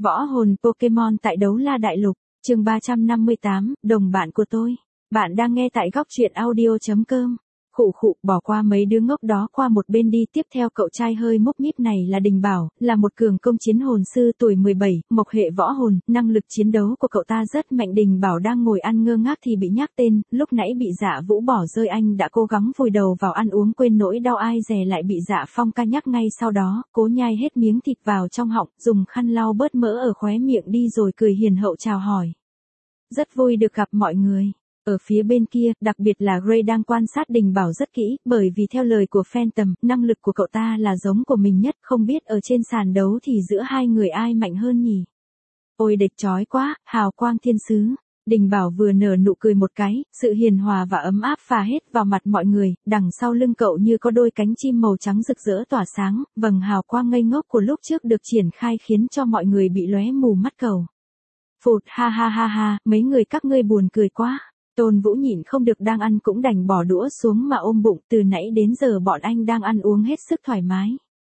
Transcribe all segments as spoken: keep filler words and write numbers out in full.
Võ hồn Pokemon tại Đấu La Đại Lục, chương ba trăm năm mươi tám, đồng bạn của tôi. Bạn đang nghe tại góc truyện audio chấm com. Khụ khụ, bỏ qua mấy đứa ngốc đó qua một bên đi. Tiếp theo cậu trai hơi mốc míp này là Đình Bảo, là một cường công chiến hồn sư tuổi mười bảy, mộc hệ võ hồn, năng lực chiến đấu của cậu ta rất mạnh. Đình Bảo đang ngồi ăn ngơ ngác thì bị nhắc tên, lúc nãy bị Dạ Vũ bỏ rơi. Anh đã cố gắng vùi đầu vào ăn uống quên nỗi đau, ai dè lại bị Dạ Phong ca nhắc ngay sau đó, cố nhai hết miếng thịt vào trong họng, dùng khăn lau bớt mỡ ở khóe miệng đi rồi cười hiền hậu chào hỏi. Rất vui được gặp mọi người. Ở phía bên kia, đặc biệt là Gray đang quan sát Đình Bảo rất kỹ, bởi vì theo lời của Phantom, năng lực của cậu ta là giống của mình nhất, không biết ở trên sàn đấu thì giữa hai người ai mạnh hơn nhỉ? Ôi đệt chói quá, hào quang thiên sứ. Đình Bảo vừa nở nụ cười một cái, sự hiền hòa và ấm áp phả hết vào mặt mọi người, đằng sau lưng cậu như có đôi cánh chim màu trắng rực rỡ tỏa sáng, vầng hào quang ngây ngốc của lúc trước được triển khai khiến cho mọi người bị lóe mù mắt cầu. Phụt ha ha ha ha, mấy người các ngươi buồn cười quá. Tôn Vũ nhịn không được, đang ăn cũng đành bỏ đũa xuống mà ôm bụng, từ nãy đến giờ bọn anh đang ăn uống hết sức thoải mái.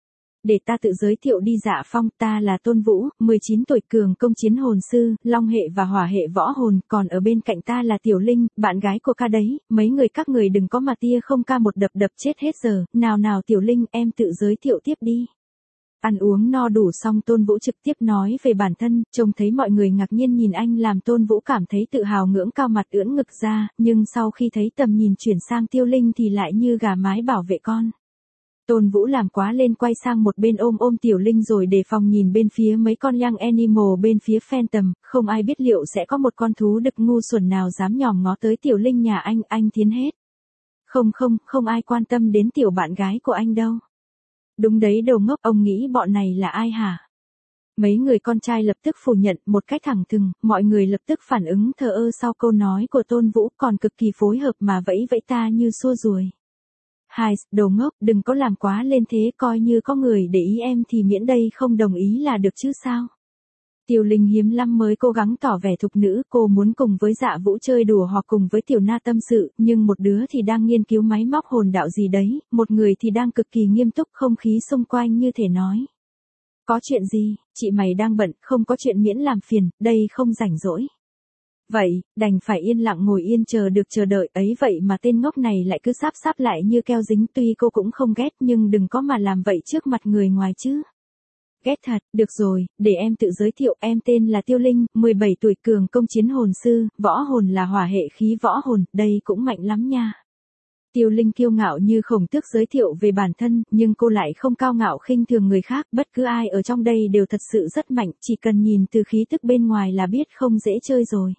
Để ta tự giới thiệu đi. Dạ Phong, ta là Tôn Vũ, mười chín tuổi, cường công chiến hồn sư, long hệ và hỏa hệ võ hồn, còn ở bên cạnh ta là Tiểu Linh, bạn gái của ca đấy, mấy người các người đừng có mà tia không ca một đập đập chết hết giờ, nào nào Tiểu Linh, em tự giới thiệu tiếp đi. Ăn uống no đủ xong Tôn Vũ trực tiếp nói về bản thân, trông thấy mọi người ngạc nhiên nhìn anh làm Tôn Vũ cảm thấy tự hào ngưỡng cao mặt ưỡn ngực ra, nhưng sau khi thấy tầm nhìn chuyển sang Tiêu Linh thì lại như gà mái bảo vệ con. Tôn Vũ làm quá lên quay sang một bên ôm ôm Tiểu Linh rồi đề phòng nhìn bên phía mấy con young animal bên phía Phantom, không ai biết liệu sẽ có một con thú đực ngu xuẩn nào dám nhòm ngó tới Tiểu Linh nhà anh, anh thiến hết. Không không, không ai quan tâm đến tiểu bạn gái của anh đâu. Đúng đấy đầu ngốc, ông nghĩ bọn này là ai hả? Mấy người con trai lập tức phủ nhận một cách thẳng thừng, mọi người lập tức phản ứng thờ ơ sau câu nói của Tôn Vũ, còn cực kỳ phối hợp mà vẫy vẫy ta như xua ruồi. Hai, đầu ngốc, đừng có làm quá lên thế, coi như có người để ý em thì miễn đây không đồng ý là được chứ sao? Tiểu Linh hiếm lắm mới cố gắng tỏ vẻ thục nữ, cô muốn cùng với Dạ Vũ chơi đùa hoặc cùng với Tiểu Na tâm sự, nhưng một đứa thì đang nghiên cứu máy móc hồn đạo gì đấy, một người thì đang cực kỳ nghiêm túc, không khí xung quanh như thể nói. Có chuyện gì, chị mày đang bận, không có chuyện miễn làm phiền, đây không rảnh rỗi. Vậy, đành phải yên lặng ngồi yên chờ được chờ đợi ấy, vậy mà tên ngốc này lại cứ sáp sáp lại như keo dính, tuy cô cũng không ghét nhưng đừng có mà làm vậy trước mặt người ngoài chứ. Ghét thật, được rồi, để em tự giới thiệu, em tên là Tiêu Linh, mười bảy tuổi, cường công chiến hồn sư, võ hồn là hỏa hệ khí võ hồn, đây cũng mạnh lắm nha. Tiêu Linh kiêu ngạo như khổng tước giới thiệu về bản thân, nhưng cô lại không cao ngạo khinh thường người khác, bất cứ ai ở trong đây đều thật sự rất mạnh, chỉ cần nhìn từ khí tức bên ngoài là biết không dễ chơi rồi.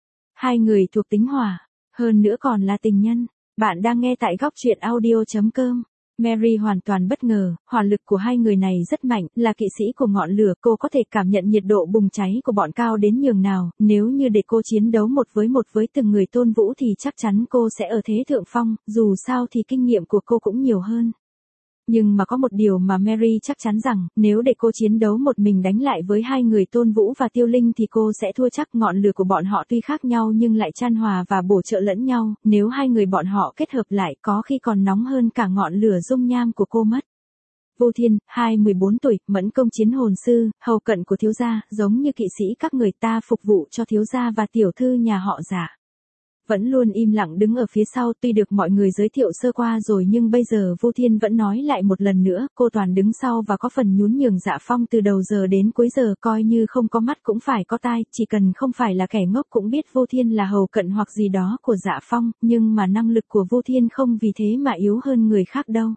Hai người thuộc tính hỏa, hơn nữa còn là tình nhân. Bạn đang nghe tại góc truyện audio chấm com. Mary hoàn toàn bất ngờ, hỏa lực của hai người này rất mạnh, là kỵ sĩ của ngọn lửa, cô có thể cảm nhận nhiệt độ bùng cháy của bọn cao đến nhường nào, nếu như để cô chiến đấu một với một với từng người Tôn Vũ thì chắc chắn cô sẽ ở thế thượng phong, dù sao thì kinh nghiệm của cô cũng nhiều hơn. Nhưng mà có một điều mà Mary chắc chắn rằng, nếu để cô chiến đấu một mình đánh lại với hai người Tôn Vũ và Tiêu Linh thì cô sẽ thua chắc. Ngọn lửa của bọn họ tuy khác nhau nhưng lại chan hòa và bổ trợ lẫn nhau, nếu hai người bọn họ kết hợp lại có khi còn nóng hơn cả ngọn lửa dung nham của cô mất. Vô Thiên, hai mười bốn tuổi, mẫn công chiến hồn sư, hầu cận của thiếu gia, giống như kỵ sĩ các người ta phục vụ cho thiếu gia và tiểu thư nhà họ Dạ. Vẫn luôn im lặng đứng ở phía sau, tuy được mọi người giới thiệu sơ qua rồi nhưng bây giờ Vô Thiên vẫn nói lại một lần nữa, cô toàn đứng sau và có phần nhún nhường Dạ Phong từ đầu giờ đến cuối giờ, coi như không có mắt cũng phải có tai, chỉ cần không phải là kẻ ngốc cũng biết Vô Thiên là hầu cận hoặc gì đó của Dạ Phong, nhưng mà năng lực của Vô Thiên không vì thế mà yếu hơn người khác đâu.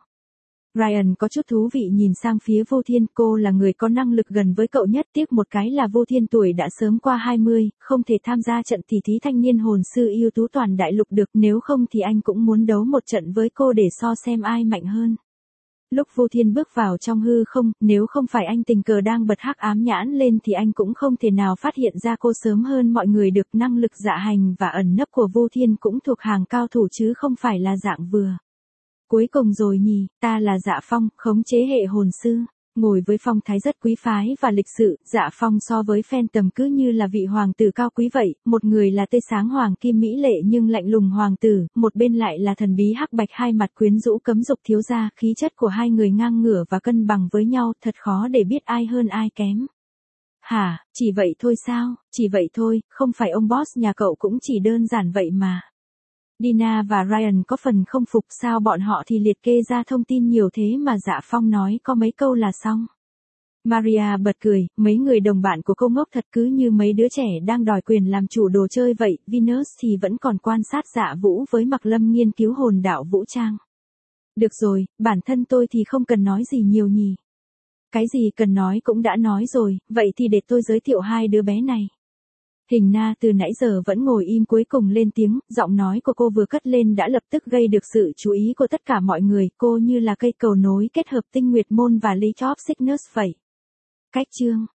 Ryan có chút thú vị nhìn sang phía Vô Thiên, cô là người có năng lực gần với cậu nhất, tiếc một cái là Vô Thiên tuổi đã sớm qua hai mươi, không thể tham gia trận tỷ thí thanh niên hồn sư ưu tú toàn đại lục được, nếu không thì anh cũng muốn đấu một trận với cô để so xem ai mạnh hơn. Lúc Vô Thiên bước vào trong hư không, nếu không phải anh tình cờ đang bật hắc ám nhãn lên thì anh cũng không thể nào phát hiện ra cô sớm hơn mọi người được. Năng lực dạ hành và ẩn nấp của Vô Thiên cũng thuộc hàng cao thủ chứ không phải là dạng vừa. Cuối cùng rồi nhỉ, ta là Dạ Phong, khống chế hệ hồn sư, ngồi với phong thái rất quý phái và lịch sự. Dạ Phong so với Phantom cứ như là vị hoàng tử cao quý vậy, một người là tê sáng hoàng kim mỹ lệ nhưng lạnh lùng hoàng tử, một bên lại là thần bí hắc bạch hai mặt quyến rũ cấm dục thiếu gia, khí chất của hai người ngang ngửa và cân bằng với nhau, thật khó để biết ai hơn ai kém. Hả, chỉ vậy thôi sao, chỉ vậy thôi, không phải ông boss nhà cậu cũng chỉ đơn giản vậy mà. Dina và Ryan có phần không phục sao bọn họ thì liệt kê ra thông tin nhiều thế mà Dạ Phong nói có mấy câu là xong. Maria bật cười, mấy người đồng bạn của cô ngốc thật cứ như mấy đứa trẻ đang đòi quyền làm chủ đồ chơi vậy, Venus thì vẫn còn quan sát Dạ Vũ với Mặc Lâm nghiên cứu hồn đạo vũ trang. Được rồi, bản thân tôi thì không cần nói gì nhiều nhỉ. Cái gì cần nói cũng đã nói rồi, vậy thì để tôi giới thiệu hai đứa bé này. Hình Na từ nãy giờ vẫn ngồi im cuối cùng lên tiếng, giọng nói của cô vừa cất lên đã lập tức gây được sự chú ý của tất cả mọi người, cô như là cây cầu nối kết hợp tinh nguyệt môn và League of Cygnus vậy. Cách chương